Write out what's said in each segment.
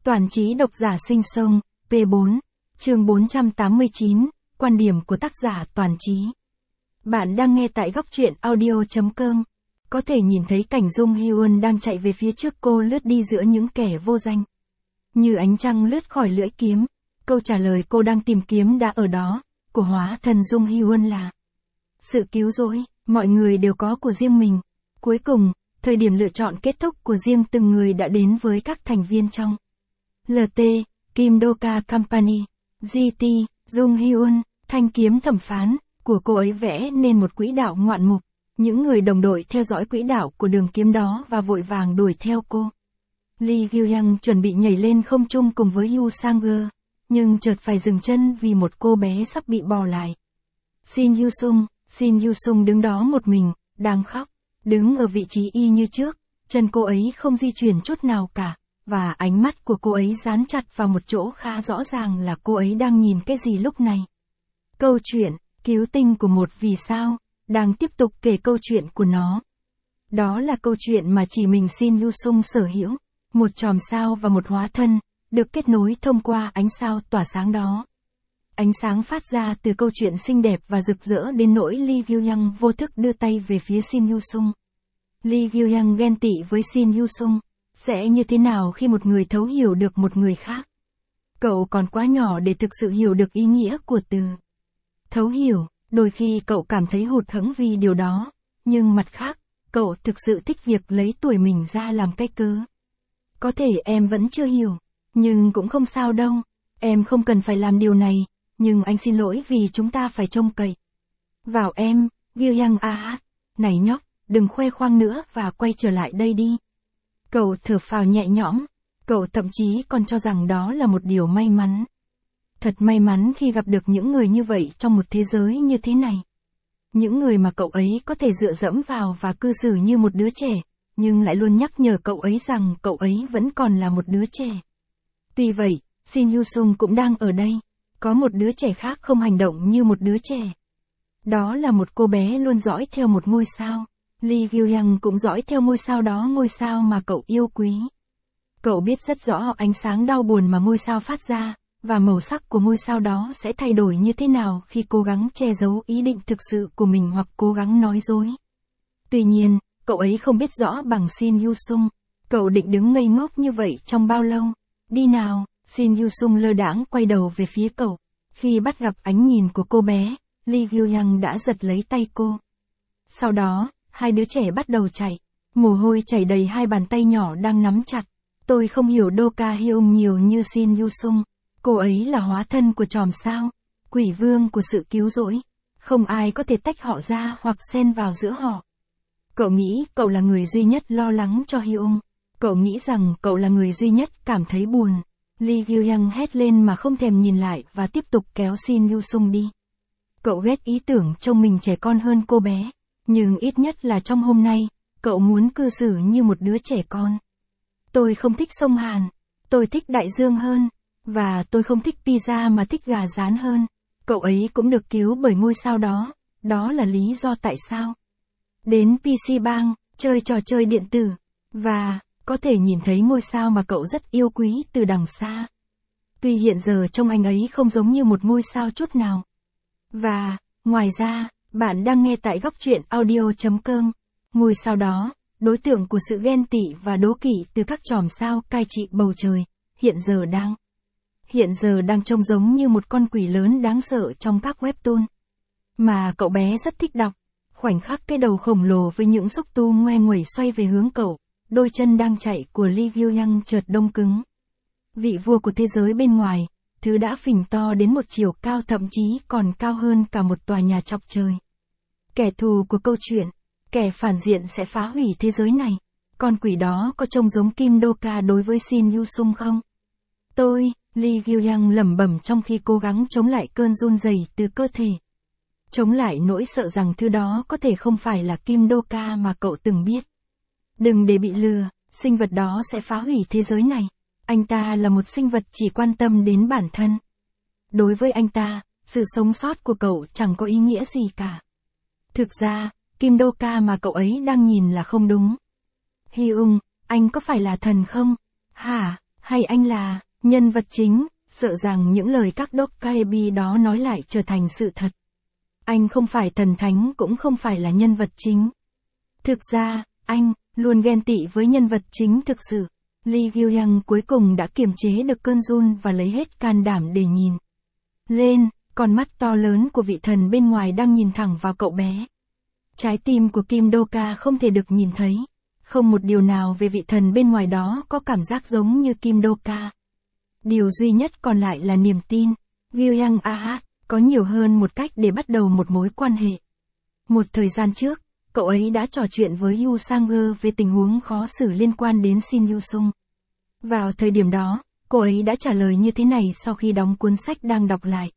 Toàn trí độc giả sinh sông, P4, chương 489, quan điểm của tác giả Toàn trí. Bạn đang nghe tại góc truyện audio.com. Có thể nhìn thấy cảnh Jung Hyun đang chạy về phía trước cô lướt đi giữa những kẻ vô danh. Như ánh trăng lướt khỏi lưỡi kiếm, câu trả lời cô đang tìm kiếm đã ở đó, của hóa thân Jung Hyun là sự cứu rỗi, mọi người đều có của riêng mình. Cuối cùng, thời điểm lựa chọn kết thúc của riêng từng người đã đến với các thành viên trong LT, Kim Doka Company, GT, Jung Hyun, thanh kiếm thẩm phán của cô ấy vẽ nên một quỹ đạo ngoạn mục. Những người đồng đội theo dõi quỹ đạo của đường kiếm đó và vội vàng đuổi theo cô. Lee Gyu-young chuẩn bị nhảy lên không trung cùng với Yu Sang-ge, nhưng chợt phải dừng chân vì một cô bé sắp bị bỏ lại. Shin Yu-sung đứng đó một mình, đang khóc, đứng ở vị trí y như trước, chân cô ấy không di chuyển chút nào cả, và ánh mắt của cô ấy dán chặt vào một chỗ khá rõ ràng là cô ấy đang nhìn cái gì lúc này. Câu chuyện, cứu tinh của một vì sao, đang tiếp tục kể câu chuyện của nó. Đó là câu chuyện mà chỉ mình Shin Yu-sung sở hữu, một chòm sao và một hóa thân, được kết nối thông qua ánh sao tỏa sáng đó. Ánh sáng phát ra từ câu chuyện xinh đẹp và rực rỡ đến nỗi Lee Gyu-young vô thức đưa tay về phía Shin Yu-sung. Lee Gyu-young ghen tị với Shin Yu-sung, sẽ như thế nào khi một người thấu hiểu được một người khác? Cậu còn quá nhỏ để thực sự hiểu được ý nghĩa của từ thấu hiểu, đôi khi cậu cảm thấy hụt hẫng vì điều đó, nhưng mặt khác, cậu thực sự thích việc lấy tuổi mình ra làm cái cớ. Có thể em vẫn chưa hiểu, nhưng cũng không sao đâu, em không cần phải làm điều này, nhưng anh xin lỗi vì chúng ta phải trông cậy vào em. Gyu-young này nhóc, đừng khoe khoang nữa và quay trở lại đây đi. Cậu thở phào nhẹ nhõm, cậu thậm chí còn cho rằng đó là một điều may mắn. Thật may mắn khi gặp được những người như vậy trong một thế giới như thế này. Những người mà cậu ấy có thể dựa dẫm vào và cư xử như một đứa trẻ, nhưng lại luôn nhắc nhở cậu ấy rằng cậu ấy vẫn còn là một đứa trẻ. Tuy vậy, Shin Yu-sung cũng đang ở đây. Có một đứa trẻ khác không hành động như một đứa trẻ. Đó là một cô bé luôn dõi theo một ngôi sao. Lee Gyu-young cũng dõi theo ngôi sao đó, ngôi sao mà cậu yêu quý. Cậu biết rất rõ ánh sáng đau buồn mà ngôi sao phát ra, và màu sắc của ngôi sao đó sẽ thay đổi như thế nào khi cố gắng che giấu ý định thực sự của mình hoặc cố gắng nói dối. Tuy nhiên, cậu ấy không biết rõ bằng Shin Yu-sung. Cậu định đứng ngây ngốc như vậy trong bao lâu? Đi nào! Shin Yu-sung lơ đãng quay đầu về phía cậu. Khi bắt gặp ánh nhìn của cô bé, Lee Gyu-young đã giật lấy tay cô. Sau đó, hai đứa trẻ bắt đầu chạy. Mồ hôi chảy đầy hai bàn tay nhỏ đang nắm chặt. Tôi không hiểu Doka Hyung nhiều như Shin Yu-sung. Cô ấy là hóa thân của chòm sao, quỷ vương của sự cứu rỗi. Không ai có thể tách họ ra hoặc xen vào giữa họ. Cậu nghĩ cậu là người duy nhất lo lắng cho Hyung. Cậu nghĩ rằng cậu là người duy nhất cảm thấy buồn. Lee Gyu-young hét lên mà không thèm nhìn lại và tiếp tục kéo Shin Yu-sung đi. Cậu ghét ý tưởng trông mình trẻ con hơn cô bé, nhưng ít nhất là trong hôm nay, cậu muốn cư xử như một đứa trẻ con. Tôi không thích sông Hàn, tôi thích đại dương hơn, và tôi không thích pizza mà thích gà rán hơn. Cậu ấy cũng được cứu bởi ngôi sao đó, đó là lý do tại sao. Đến PC Bang, chơi trò chơi điện tử, và có thể nhìn thấy ngôi sao mà cậu rất yêu quý từ đằng xa. Tuy hiện giờ trông anh ấy không giống như một ngôi sao chút nào. Và, ngoài ra, bạn đang nghe tại góc truyện audio.com. Ngôi sao đó, đối tượng của sự ghen tị và đố kỵ từ các chòm sao cai trị bầu trời, hiện giờ đang trông giống như một con quỷ lớn đáng sợ trong các webtoon. Mà cậu bé rất thích đọc. Khoảnh khắc cái đầu khổng lồ với những xúc tu ngoe nguẩy xoay về hướng cậu. Đôi chân đang chạy của Lee Gyu-young chợt đông cứng. Vị vua của thế giới bên ngoài, thứ đã phình to đến một chiều cao thậm chí còn cao hơn cả một tòa nhà chọc trời. Kẻ thù của câu chuyện, kẻ phản diện sẽ phá hủy thế giới này. Con quỷ đó có trông giống Kim Doka đối với Shin Yu-sung không? Lee Gyu-young lẩm bẩm trong khi cố gắng chống lại cơn run rẩy từ cơ thể. Chống lại nỗi sợ rằng thứ đó có thể không phải là Kim Doka mà cậu từng biết. Đừng để bị lừa, sinh vật đó sẽ phá hủy thế giới này. Anh ta là một sinh vật chỉ quan tâm đến bản thân. Đối với anh ta, sự sống sót của cậu chẳng có ý nghĩa gì cả. Thực ra, Kim Doka mà cậu ấy đang nhìn là không đúng. Hyung, anh có phải là thần không? Hay anh là nhân vật chính, sợ rằng những lời các Dokkaebi đó nói lại trở thành sự thật. Anh không phải thần thánh cũng không phải là nhân vật chính. Thực ra, anh luôn ghen tị với nhân vật chính thực sự. Lee Gyu-young cuối cùng đã kiềm chế được cơn run và lấy hết can đảm để nhìn lên, con mắt to lớn của vị thần bên ngoài đang nhìn thẳng vào cậu bé. Trái tim của Kim Do-ka không thể được nhìn thấy. Không một điều nào về vị thần bên ngoài đó có cảm giác giống như Kim Do-ka. Điều duy nhất còn lại là niềm tin. Gyu-young có nhiều hơn một cách để bắt đầu một mối quan hệ. Một thời gian trước, cậu ấy đã trò chuyện với Yu Sang-ger về tình huống khó xử liên quan đến Shin Yu-sung. Vào thời điểm đó, cô ấy đã trả lời như thế này sau khi đóng cuốn sách đang đọc lại.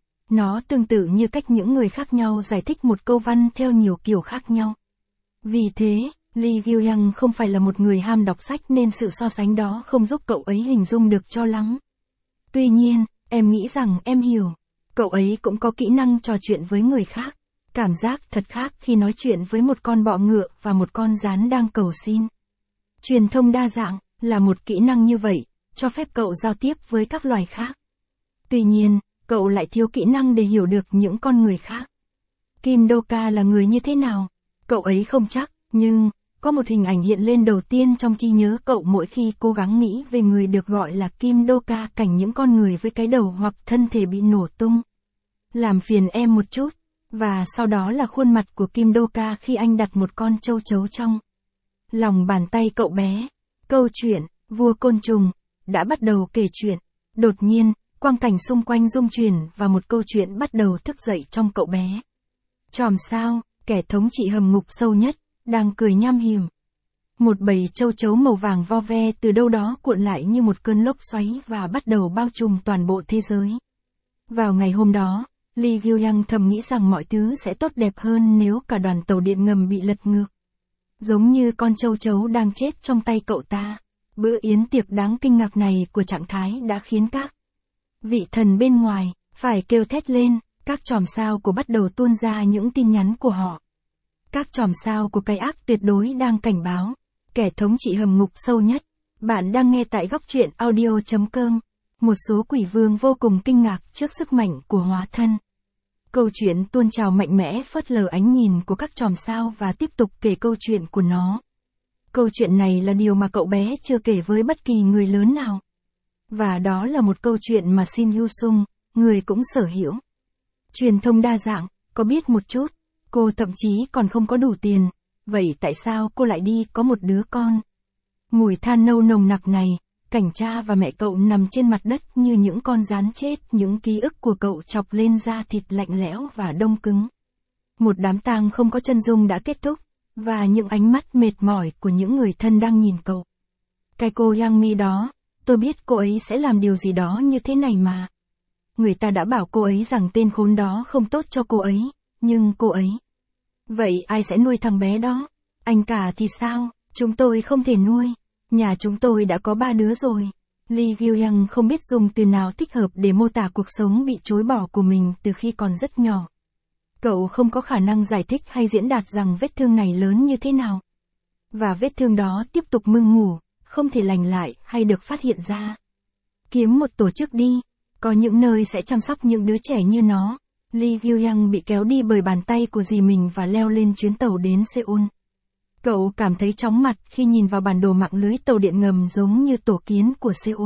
Nó tương tự như cách những người khác nhau giải thích một câu văn theo nhiều kiểu khác nhau. Vì thế, Lee Gyu-young không phải là một người ham đọc sách nên sự so sánh đó không giúp cậu ấy hình dung được cho lắm. Tuy nhiên, em nghĩ rằng em hiểu. Cậu ấy cũng có kỹ năng trò chuyện với người khác. Cảm giác thật khác khi nói chuyện với một con bọ ngựa và một con gián đang cầu xin. Truyền thông đa dạng là một kỹ năng như vậy, cho phép cậu giao tiếp với các loài khác. Tuy nhiên, cậu lại thiếu kỹ năng để hiểu được những con người khác. Kim Do-ka là người như thế nào? Cậu ấy không chắc, nhưng có một hình ảnh hiện lên đầu tiên trong trí nhớ cậu mỗi khi cố gắng nghĩ về người được gọi là Kim Do-ka, cảnh những con người với cái đầu hoặc thân thể bị nổ tung. Làm phiền em một chút. Và sau đó là khuôn mặt của Kim Do-ka khi anh đặt một con châu chấu trong lòng bàn tay cậu bé. Câu chuyện, vua côn trùng, đã bắt đầu kể chuyện. Đột nhiên, quang cảnh xung quanh rung chuyển và một câu chuyện bắt đầu thức dậy trong cậu bé. Chòm sao, kẻ thống trị hầm ngục sâu nhất, đang cười nham hiểm. Một bầy châu chấu màu vàng vo ve từ đâu đó cuộn lại như một cơn lốc xoáy và bắt đầu bao trùm toàn bộ thế giới. Vào ngày hôm đó, Lee Gyu-young thầm nghĩ rằng mọi thứ sẽ tốt đẹp hơn nếu cả đoàn tàu điện ngầm bị lật ngược. Giống như con châu chấu đang chết trong tay cậu ta. Bữa yến tiệc đáng kinh ngạc này của trạng thái đã khiến các vị thần bên ngoài phải kêu thét lên. Các chòm sao của bắt đầu tuôn ra những tin nhắn của họ. Các chòm sao của cái ác tuyệt đối đang cảnh báo. Kẻ thống trị hầm ngục sâu nhất. Bạn đang nghe tại góc truyện audio.com. Một số quỷ vương vô cùng kinh ngạc trước sức mạnh của hóa thân. Câu chuyện tuôn trào mạnh mẽ phớt lờ ánh nhìn của các chòm sao và tiếp tục kể câu chuyện của nó. Câu chuyện này là điều mà cậu bé chưa kể với bất kỳ người lớn nào. Và đó là một câu chuyện mà Shin Yu-sung, người cũng sở hữu. Truyền thông đa dạng, có biết một chút, cô thậm chí còn không có đủ tiền, vậy tại sao cô lại đi có một đứa con? Mùi than nâu nồng nặc này, cảnh cha và mẹ cậu nằm trên mặt đất như những con gián chết, những ký ức của cậu chọc lên da thịt lạnh lẽo và đông cứng. Một đám tang không có chân dung đã kết thúc, và những ánh mắt mệt mỏi của những người thân đang nhìn cậu. Cái cô Yang Mi đó, tôi biết cô ấy sẽ làm điều gì đó như thế này mà. Người ta đã bảo cô ấy rằng tên khốn đó không tốt cho cô ấy, nhưng cô ấy. Vậy ai sẽ nuôi thằng bé đó? Anh cả thì sao? Chúng tôi không thể nuôi. Nhà chúng tôi đã có 3 đứa rồi. Lee Gyu-young không biết dùng từ nào thích hợp để mô tả cuộc sống bị chối bỏ của mình từ khi còn rất nhỏ. Cậu không có khả năng giải thích hay diễn đạt rằng vết thương này lớn như thế nào. Và vết thương đó tiếp tục mưng ngủ, không thể lành lại hay được phát hiện ra. Kiếm một tổ chức đi, có những nơi sẽ chăm sóc những đứa trẻ như nó. Lee Gyu-young bị kéo đi bởi bàn tay của dì mình và leo lên chuyến tàu đến Seoul. Cậu cảm thấy chóng mặt khi nhìn vào bản đồ mạng lưới tàu điện ngầm giống như tổ kiến của Seoul.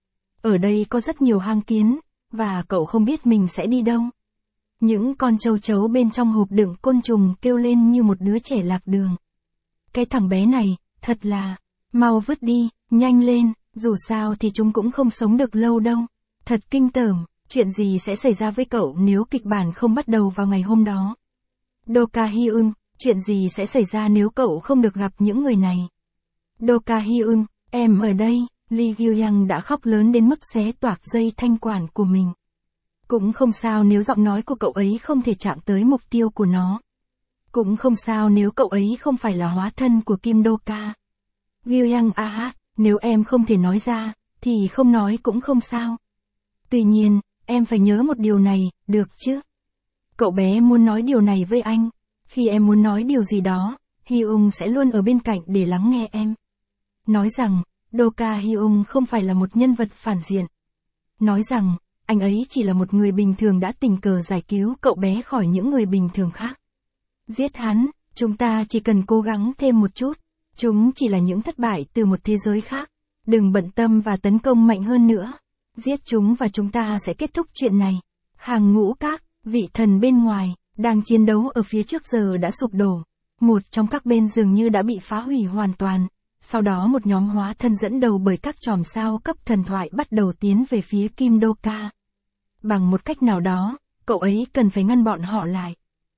Ở đây có rất nhiều hang kiến, và cậu không biết mình sẽ đi đâu. Những con châu chấu bên trong hộp đựng côn trùng kêu lên như một đứa trẻ lạc đường. Cái thằng bé này, thật là, mau vứt đi, nhanh lên, dù sao thì chúng cũng không sống được lâu đâu. Thật kinh tởm, chuyện gì sẽ xảy ra với cậu nếu kịch bản không bắt đầu vào ngày hôm đó? Do-ka Hyun, chuyện gì sẽ xảy ra nếu cậu không được gặp những người này? Do-ka Hyun, em ở đây. Lee Gyu-young đã khóc lớn đến mức xé toạc dây thanh quản của mình. Cũng không sao nếu giọng nói của cậu ấy không thể chạm tới mục tiêu của nó. Cũng không sao nếu cậu ấy không phải là hóa thân của Kim Do-ka. Gyu-young nếu em không thể nói ra, thì không nói cũng không sao. Tuy nhiên, em phải nhớ một điều này, được chứ? Cậu bé muốn nói điều này với anh. Khi em muốn nói điều gì đó, Hyun sẽ luôn ở bên cạnh để lắng nghe em. Nói rằng, Do Ka-hyun không phải là một nhân vật phản diện. Nói rằng, anh ấy chỉ là một người bình thường đã tình cờ giải cứu cậu bé khỏi những người bình thường khác. Giết hắn, chúng ta chỉ cần cố gắng thêm một chút. Chúng chỉ là những thất bại từ một thế giới khác. Đừng bận tâm và tấn công mạnh hơn nữa. Giết chúng và chúng ta sẽ kết thúc chuyện này. Hàng ngũ các vị thần bên ngoài, đang chiến đấu ở phía trước giờ đã sụp đổ. Một trong các bên dường như đã bị phá hủy hoàn toàn. Sau đó một nhóm hóa thân dẫn đầu bởi các chòm sao cấp thần thoại bắt đầu tiến về phía Kim Do-ka. Bằng một cách nào đó, cậu ấy cần phải ngăn bọn họ lại.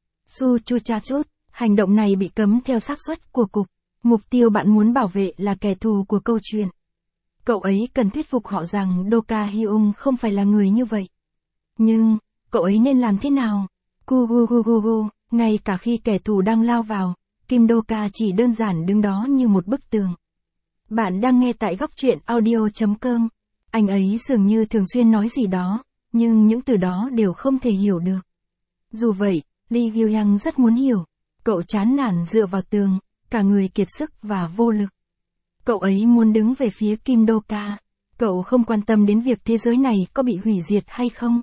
Su Chu Cha Chút, hành động này bị cấm theo xác suất của cục. Mục tiêu bạn muốn bảo vệ là kẻ thù của câu chuyện. Cậu ấy cần thuyết phục họ rằng Do Ka-hyun không phải là người như vậy. Nhưng, cậu ấy nên làm thế nào? Gugugugugu, ngay cả khi kẻ thù đang lao vào, Kim Do-ka chỉ đơn giản đứng đó như một bức tường. Bạn đang nghe tại góc truyện audio.com. Anh ấy dường như thường xuyên nói gì đó, nhưng những từ đó đều không thể hiểu được. Dù vậy, Lee Gyu-young rất muốn hiểu. Cậu chán nản dựa vào tường, cả người kiệt sức và vô lực. Cậu ấy muốn đứng về phía Kim Do-ka. Cậu không quan tâm đến việc thế giới này có bị hủy diệt hay không.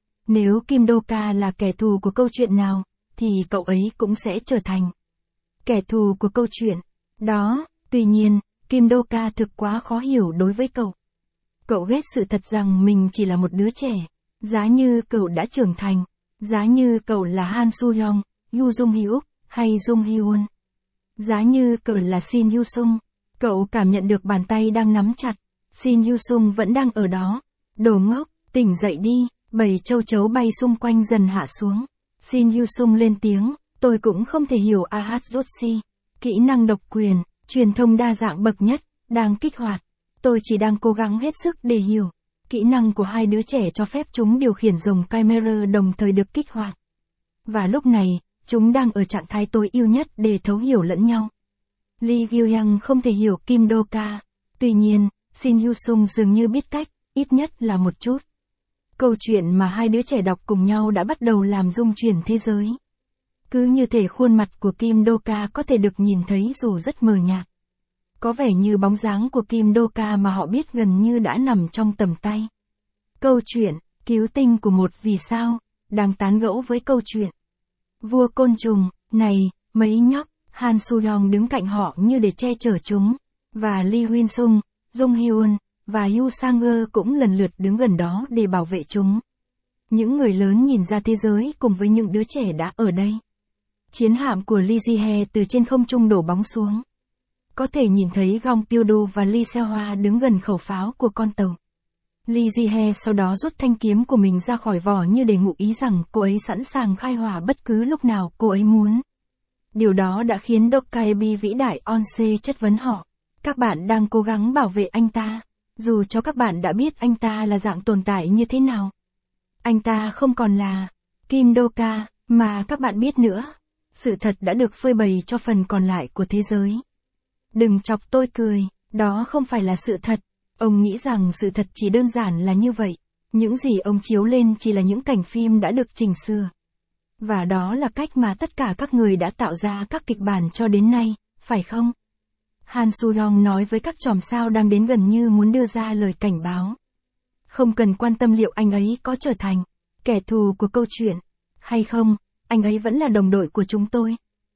Nếu Kim Do-ka là kẻ thù của câu chuyện nào, thì cậu ấy cũng sẽ trở thành kẻ thù của câu chuyện đó. Tuy nhiên, Kim Do-ka thực quá khó hiểu đối với cậu. Cậu ghét sự thật rằng mình chỉ là một đứa trẻ. Giá như cậu đã trưởng thành. Giá như cậu là Han Soo-young, Yoo Jung-hyuk, hay Jung Hyun. Giá như cậu là Shin Hyo-sung. Cậu cảm nhận được bàn tay đang nắm chặt. Shin Hyo-sung vẫn đang ở đó. Đồ ngốc, tỉnh dậy đi. Bầy châu chấu bay xung quanh dần hạ xuống. Shin Hyo-sung lên tiếng. Tôi cũng không thể hiểu Ahazotsi. Kỹ năng độc quyền, truyền thông đa dạng bậc nhất, đang kích hoạt. Tôi chỉ đang cố gắng hết sức để hiểu. Kỹ năng của hai đứa trẻ cho phép chúng điều khiển rồng Chimera đồng thời được kích hoạt. Và lúc này, chúng đang ở trạng thái tối ưu nhất để thấu hiểu lẫn nhau. Lee Gyu-young không thể hiểu Kim Do-ka. Tuy nhiên, Shin Hyo-sung dường như biết cách, ít nhất là một chút. Câu chuyện mà hai đứa trẻ đọc cùng nhau đã bắt đầu làm rung chuyển thế giới. Cứ như thể khuôn mặt của Kim Do-ka có thể được nhìn thấy dù rất mờ nhạt. Có vẻ như bóng dáng của Kim Do-ka mà họ biết gần như đã nằm trong tầm tay. Câu chuyện, cứu tinh của một vì sao, đang tán gẫu với câu chuyện. Vua côn trùng, này, mấy nhóc, Han Soo-young đứng cạnh họ như để che chở chúng. Và Lee Hyun-sung, Jung Hyun, và Yoo Sang-ơ cũng lần lượt đứng gần đó để bảo vệ chúng. Những người lớn nhìn ra thế giới cùng với những đứa trẻ đã ở đây. Chiến hạm của Lee Ji-hye từ trên không trung đổ bóng xuống. Có thể nhìn thấy Gong Pyo-do và Lee Se-hwa đứng gần khẩu pháo của con tàu. Lee Ji-hye sau đó rút thanh kiếm của mình ra khỏi vỏ như để ngụ ý rằng cô ấy sẵn sàng khai hỏa bất cứ lúc nào cô ấy muốn. Điều đó đã khiến Dokkaebi vĩ đại Onse chất vấn họ. Các bạn đang cố gắng bảo vệ anh ta, dù cho các bạn đã biết anh ta là dạng tồn tại như thế nào. Anh ta không còn là Kim Do-ka mà các bạn biết nữa. Sự thật đã được phơi bày cho phần còn lại của thế giới. Đừng chọc tôi cười, đó không phải là sự thật. Ông nghĩ rằng sự thật chỉ đơn giản là như vậy. Những gì ông chiếu lên chỉ là những cảnh phim đã được chỉnh sửa. Và đó là cách mà tất cả các người đã tạo ra các kịch bản cho đến nay, phải không? Han Soo-young nói với các chòm sao đang đến gần như muốn đưa ra lời cảnh báo. Không cần quan tâm liệu anh ấy có trở thành kẻ thù của câu chuyện hay không, anh ấy vẫn là đồng đội của chúng tôi.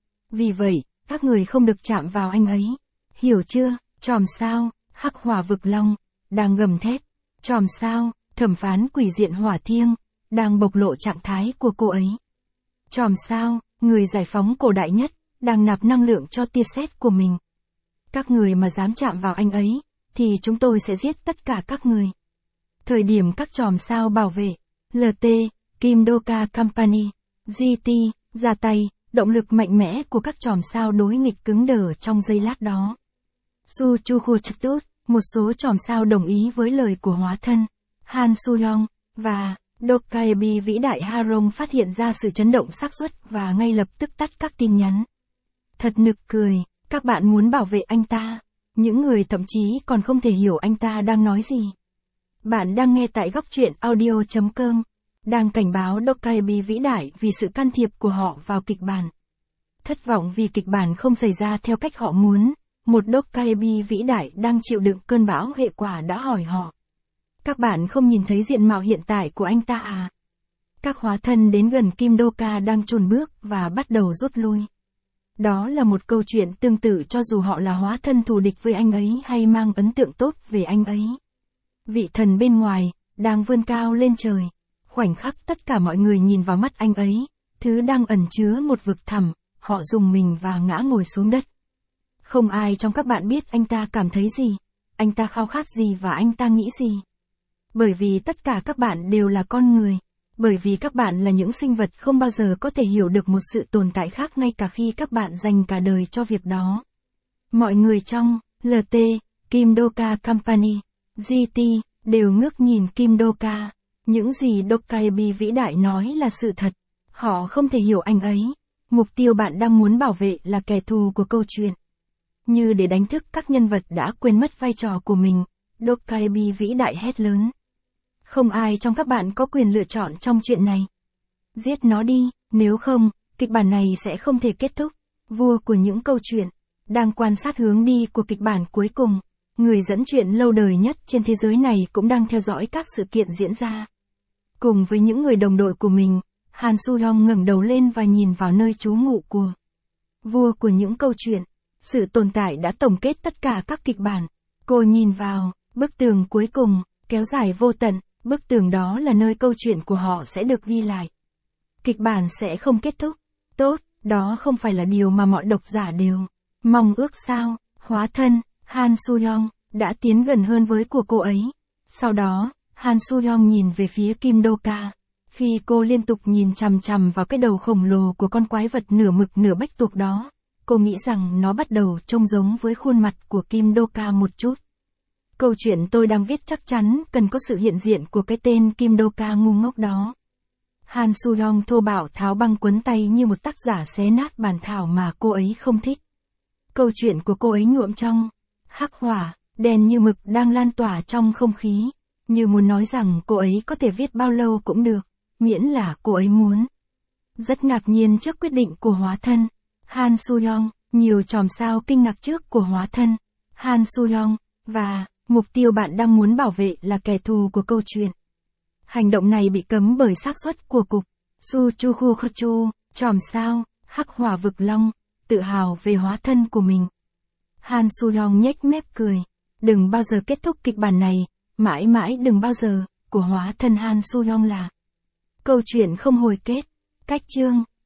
Vì vậy, các người không được chạm vào anh ấy. Hiểu chưa? Chòm sao, Hắc Hỏa Vực Long, đang gầm thét. Chòm sao, thẩm phán quỷ diện Hỏa Thiêng, đang bộc lộ trạng thái của cô ấy. Chòm sao, người giải phóng cổ đại nhất, đang nạp năng lượng cho tia sét của mình. Các người mà dám chạm vào anh ấy, thì chúng tôi sẽ giết tất cả các người. Thời điểm các chòm sao bảo vệ, LT, Kim Do-ka Company, GT, ra tay, động lực mạnh mẽ của các chòm sao đối nghịch cứng đờ trong giây lát đó. Su Chu Khu Trực Tốt, một số chòm sao đồng ý với lời của hóa thân, Han Soo-young, và Dokkaebi vĩ đại Harong phát hiện ra sự chấn động xác suất và ngay lập tức tắt các tin nhắn. Thật nực cười, các bạn muốn bảo vệ anh ta. Những người thậm chí còn không thể hiểu anh ta đang nói gì. Bạn đang nghe tại góc truyện audio.com. Đang cảnh báo Dokkaebi vĩ đại vì sự can thiệp của họ vào kịch bản. Thất vọng vì kịch bản không xảy ra theo cách họ muốn. một Dokkaebi vĩ đại đang chịu đựng cơn bão hệ quả đã hỏi họ. Các bạn không nhìn thấy diện mạo hiện tại của anh ta à? Các hóa thân đến gần Kim Doka đang chùn bước và bắt đầu rút lui. Đó là một câu chuyện tương tự cho dù họ là hóa thân thù địch với anh ấy hay mang ấn tượng tốt về anh ấy. Vị thần bên ngoài, đang vươn cao lên trời. Khoảnh khắc tất cả mọi người nhìn vào mắt anh ấy, thứ đang ẩn chứa một vực thẳm, họ rùng mình và ngã ngồi xuống đất. Không ai trong các bạn biết anh ta cảm thấy gì, anh ta khao khát gì và anh ta nghĩ gì. Bởi vì tất cả các bạn đều là con người. Bởi vì các bạn là những sinh vật không bao giờ có thể hiểu được một sự tồn tại khác ngay cả khi các bạn dành cả đời cho việc đó. Mọi người trong LT, Kim Doka Company, GT, đều ngước nhìn Kim Doka. Những gì Dokkaebi vĩ đại nói là sự thật. Họ không thể hiểu anh ấy. Mục tiêu bạn đang muốn bảo vệ là kẻ thù của câu chuyện. Như để đánh thức các nhân vật đã quên mất vai trò của mình, Dokkaebi vĩ đại hét lớn. Không ai trong các bạn có quyền lựa chọn trong chuyện này. Giết nó đi, nếu không, kịch bản này sẽ không thể kết thúc. Vua của những câu chuyện, đang quan sát hướng đi của kịch bản cuối cùng. Người dẫn chuyện lâu đời nhất trên thế giới này cũng đang theo dõi các sự kiện diễn ra. Cùng với những người đồng đội của mình, Han Soo-hyung ngẩng đầu lên và nhìn vào nơi trú ngụ của vua của những câu chuyện. Sự tồn tại đã tổng kết tất cả các kịch bản. Cô nhìn vào bức tường cuối cùng, kéo dài vô tận. Bức tường đó là nơi câu chuyện của họ sẽ được ghi lại. Kịch bản sẽ không kết thúc. Tốt, đó không phải là điều mà mọi độc giả đều mong ước sao. Hóa thân, Han Soo-hyung, đã tiến gần hơn với của cô ấy. Sau đó, Han Soo-hyung nhìn về phía Kim Doka. Khi cô liên tục nhìn chằm chằm vào cái đầu khổng lồ của con quái vật nửa mực nửa bách tuộc đó, cô nghĩ rằng nó bắt đầu trông giống với khuôn mặt của Kim Doka một chút. Câu chuyện tôi đang viết chắc chắn cần có sự hiện diện của cái tên Kim Doka ngu ngốc đó. Han Soo-hyung thô bạo tháo băng quấn tay như một tác giả xé nát bản thảo mà cô ấy không thích. Câu chuyện của cô ấy nhuộm trong hắc hỏa, đen như mực đang lan tỏa trong không khí, như muốn nói rằng cô ấy có thể viết bao lâu cũng được, miễn là cô ấy muốn. Rất ngạc nhiên trước quyết định của hóa thân Han Soo-hyung, nhiều chòm sao kinh ngạc trước của hóa thân Han Soo-hyung, và mục tiêu bạn đang muốn bảo vệ là kẻ thù của câu chuyện. Hành động này bị cấm bởi xác suất của cục Suchukuchu, chòm sao, hắc hỏa vực long, tự hào về hóa thân của mình. Han Soo-hyung nhếch mép cười. Đừng bao giờ kết thúc kịch bản này, mãi mãi đừng bao giờ, của hóa thân Han Soo-hyung là câu chuyện không hồi kết. Cách chương